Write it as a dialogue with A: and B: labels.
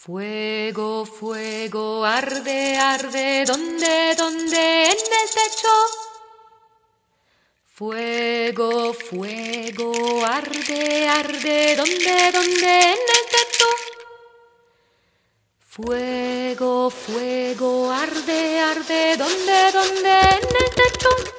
A: Fuego, fuego, arde, arde, ¿dónde, dónde? En el techo. Fuego, fuego, arde, arde, ¿dónde, dónde? En el techo. Fuego, fuego, arde, arde, ¿dónde, dónde? En el techo.